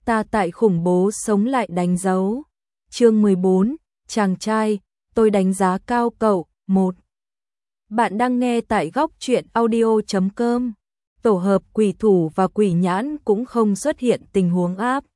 ta tại khủng bố sống lại đánh dấu. Chương 14, chàng trai, tôi đánh giá cao cậu. 1. Bạn đang nghe tại góc truyện audio.com. Tổ hợp quỷ thủ và quỷ nhãn cũng không xuất hiện tình huống áp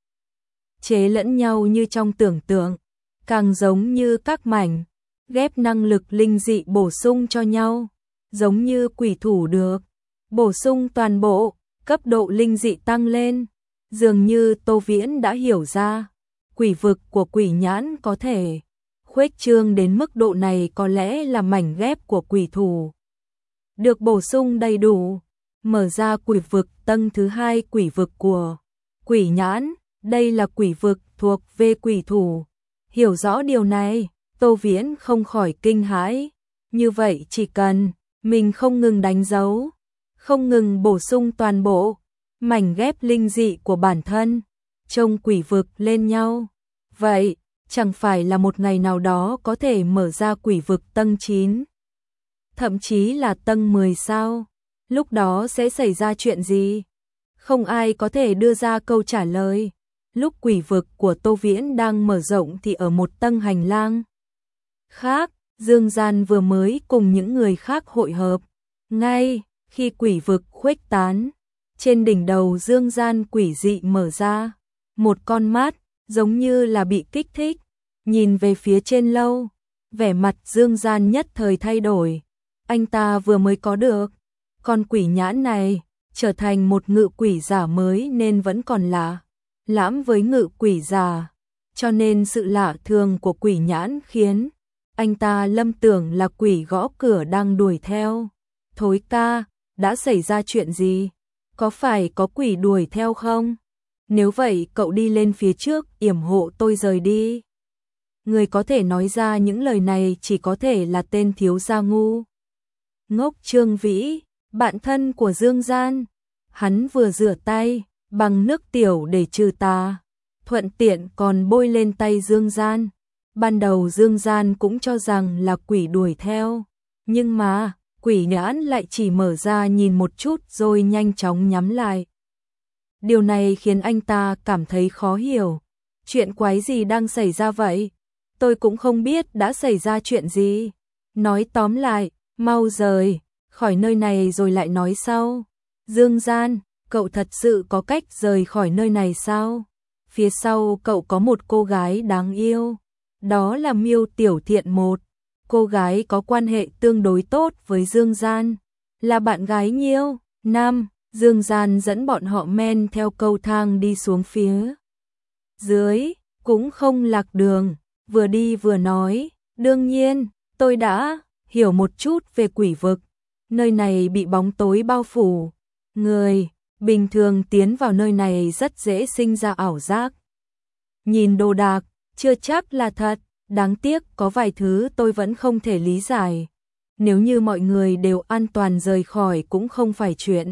chế lẫn nhau như trong tưởng tượng, càng giống như các mảnh ghép năng lực linh dị bổ sung cho nhau, giống như quỷ thủ được bổ sung toàn bộ, cấp độ linh dị tăng lên. Dường như Tô Viễn đã hiểu ra, quỷ vực của quỷ nhãn có thể khuếch trương đến mức độ này, có lẽ là mảnh ghép của quỷ thủ được bổ sung đầy đủ, mở ra quỷ vực tầng thứ 2 quỷ vực của quỷ nhãn. Đây là quỷ vực thuộc về quỷ thủ. Hiểu rõ điều này, Tô Viễn không khỏi kinh hãi. Như vậy chỉ cần mình không ngừng đánh dấu, không ngừng bổ sung toàn bộ mảnh ghép linh dị của bản thân trong quỷ vực lên nhau, vậy chẳng phải là một ngày nào đó có thể mở ra quỷ vực tầng 9, thậm chí là tầng 10 sao? Lúc đó sẽ xảy ra chuyện gì? Không ai có thể đưa ra câu trả lời. Lúc quỷ vực của Tô Viễn đang mở rộng thì ở một tầng hành lang khác, Dương Gian vừa mới cùng những người khác hội hợp. Ngay khi quỷ vực khuếch tán, trên đỉnh đầu Dương Gian quỷ dị mở ra một con mắt, giống như là bị kích thích, nhìn về phía trên lâu. Vẻ mặt Dương Gian nhất thời thay đổi. Anh ta vừa mới có được con quỷ nhãn này, trở thành một ngự quỷ giả mới nên vẫn còn lạ lẫm với ngự quỷ giả, cho nên sự lạ thường của quỷ nhãn khiến anh ta lâm tưởng là quỷ gõ cửa đang đuổi theo. Thối ca, đã xảy ra chuyện gì? Có phải có quỷ đuổi theo không? Nếu vậy cậu đi lên phía trước yểm hộ tôi rời đi. Người có thể nói ra những lời này chỉ có thể là tên thiếu gia ngu ngốc Trương Vĩ, bạn thân của Dương Gian. Hắn vừa rửa tay bằng nước tiểu để trừ tà, thuận tiện còn bôi lên tay Dương Gian. Ban đầu Dương Gian cũng cho rằng là quỷ đuổi theo, nhưng mà quỷ nhãn lại chỉ mở ra nhìn một chút rồi nhanh chóng nhắm lại. Điều này khiến anh ta cảm thấy khó hiểu. Chuyện quái gì đang xảy ra vậy? Tôi cũng không biết đã xảy ra chuyện gì. Nói tóm lại, mau rời khỏi nơi này rồi lại nói sau. Dương Gian, cậu thật sự có cách rời khỏi nơi này sao? Phía sau cậu có một cô gái đáng yêu. Đó là Miêu Tiểu Thiện, một cô gái có quan hệ tương đối tốt với Dương Gian, là bạn gái Nhiêu Nam. Dương Gian dẫn bọn họ men theo cầu thang đi xuống phía dưới, cũng không lạc đường, vừa đi vừa nói, đương nhiên, tôi đã hiểu một chút về quỷ vực, nơi này bị bóng tối bao phủ, người bình thường tiến vào nơi này rất dễ sinh ra ảo giác. Nhìn đồ đạc, chưa chắc là thật, đáng tiếc có vài thứ tôi vẫn không thể lý giải. Nếu như mọi người đều an toàn rời khỏi cũng không phải chuyện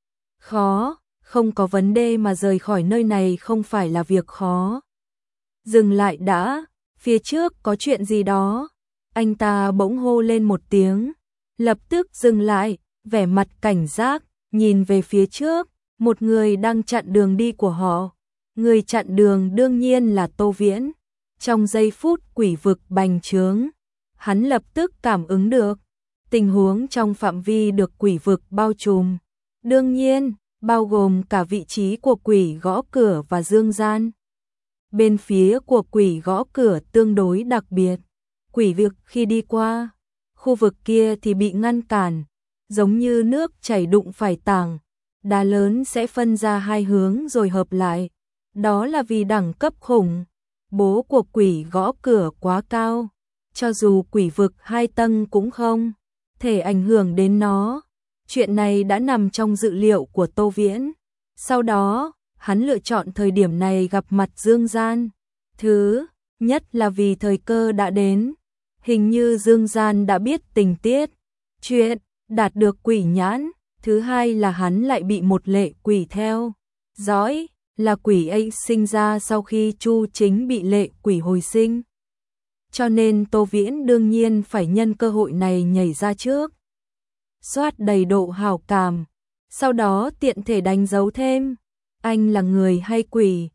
khó, không có vấn đề mà rời khỏi nơi này không phải là việc khó. Dừng lại đã, phía trước có chuyện gì đó. Anh ta bỗng hô lên một tiếng, lập tức dừng lại, vẻ mặt cảnh giác, nhìn về phía trước, một người đang chặn đường đi của họ. Người chặn đường đương nhiên là Tô Viễn. Trong giây phút quỷ vực bành trướng, hắn lập tức cảm ứng được tình huống trong phạm vi được quỷ vực bao trùm. Đương nhiên, bao gồm cả vị trí của quỷ gõ cửa và Dương Gian. Bên phía của quỷ gõ cửa tương đối đặc biệt. Quỷ vực khi đi qua khu vực kia thì bị ngăn cản, giống như nước chảy đụng phải tảng đá lớn sẽ phân ra hai hướng rồi hợp lại. Đó là vì đẳng cấp khủng bố của quỷ gõ cửa quá cao, cho dù quỷ vực 2 tầng cũng không thể ảnh hưởng đến nó. Chuyện này đã nằm trong dự liệu của Tô Viễn. Sau đó, hắn lựa chọn thời điểm này gặp mặt Dương Gian. Thứ nhất là vì thời cơ đã đến. Hình như Dương Gian đã biết tình tiết chuyện đạt được quỷ nhãn. Thứ hai là hắn lại bị một lệ quỷ theo dõi, là quỷ ấy sinh ra sau khi Chu Chính bị lệ quỷ hồi sinh. Cho nên Tô Viễn đương nhiên phải nhân cơ hội này nhảy ra trước, soát đầy độ hảo cảm, sau đó tiện thể đánh dấu thêm anh là người hay quỷ.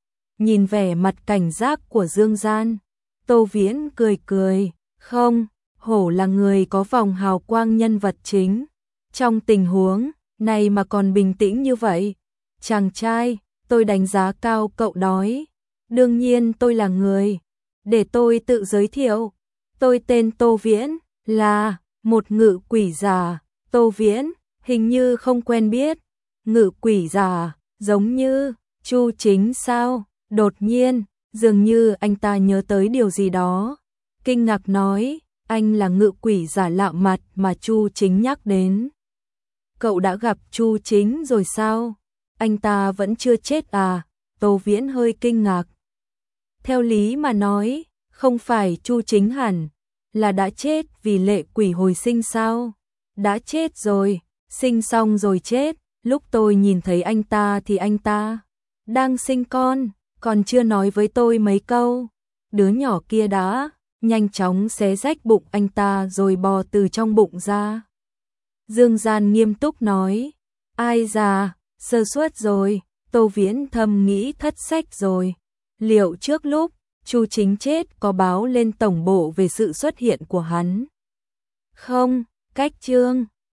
nhìn vẻ mặt cảnh giác của Dương Gian. Tô Viễn cười cười, không, hổ là người có vòng hào quang nhân vật chính. Trong tình huống này mà còn bình tĩnh như vậy. Chàng trai, tôi đánh giá cao cậu đói. Đương nhiên tôi là người. Để tôi tự giới thiệu. Tôi tên Tô Viễn, là một ngự quỷ giả. Tô Viễn, hình như không quen biết. Ngự quỷ giả, giống như Chu Chính sao? Đột nhiên, dường như anh ta nhớ tới điều gì đó. Kinh ngạc nói, anh là ngự quỷ giả lạ mặt mà Chu Chính nhắc đến. Cậu đã gặp Chu Chính rồi sao? Anh ta vẫn chưa chết à? Tô Viễn hơi kinh ngạc. Theo lý mà nói, không phải Chu Chính hẳn là đã chết vì lệ quỷ hồi sinh sao? Đã chết rồi, sinh xong rồi chết. Lúc tôi nhìn thấy anh ta thì anh ta đang sinh con, còn chưa nói với tôi mấy câu. Đứa nhỏ kia đã nhanh chóng xé rách bụng anh ta rồi bò từ trong bụng ra. Dương Gian nghiêm túc nói, ai già, sơ suất rồi. Tô Viễn thầm nghĩ thất sách rồi. Liệu trước lúc Chu Chính chết có báo lên tổng bộ về sự xuất hiện của hắn? Không, cách chương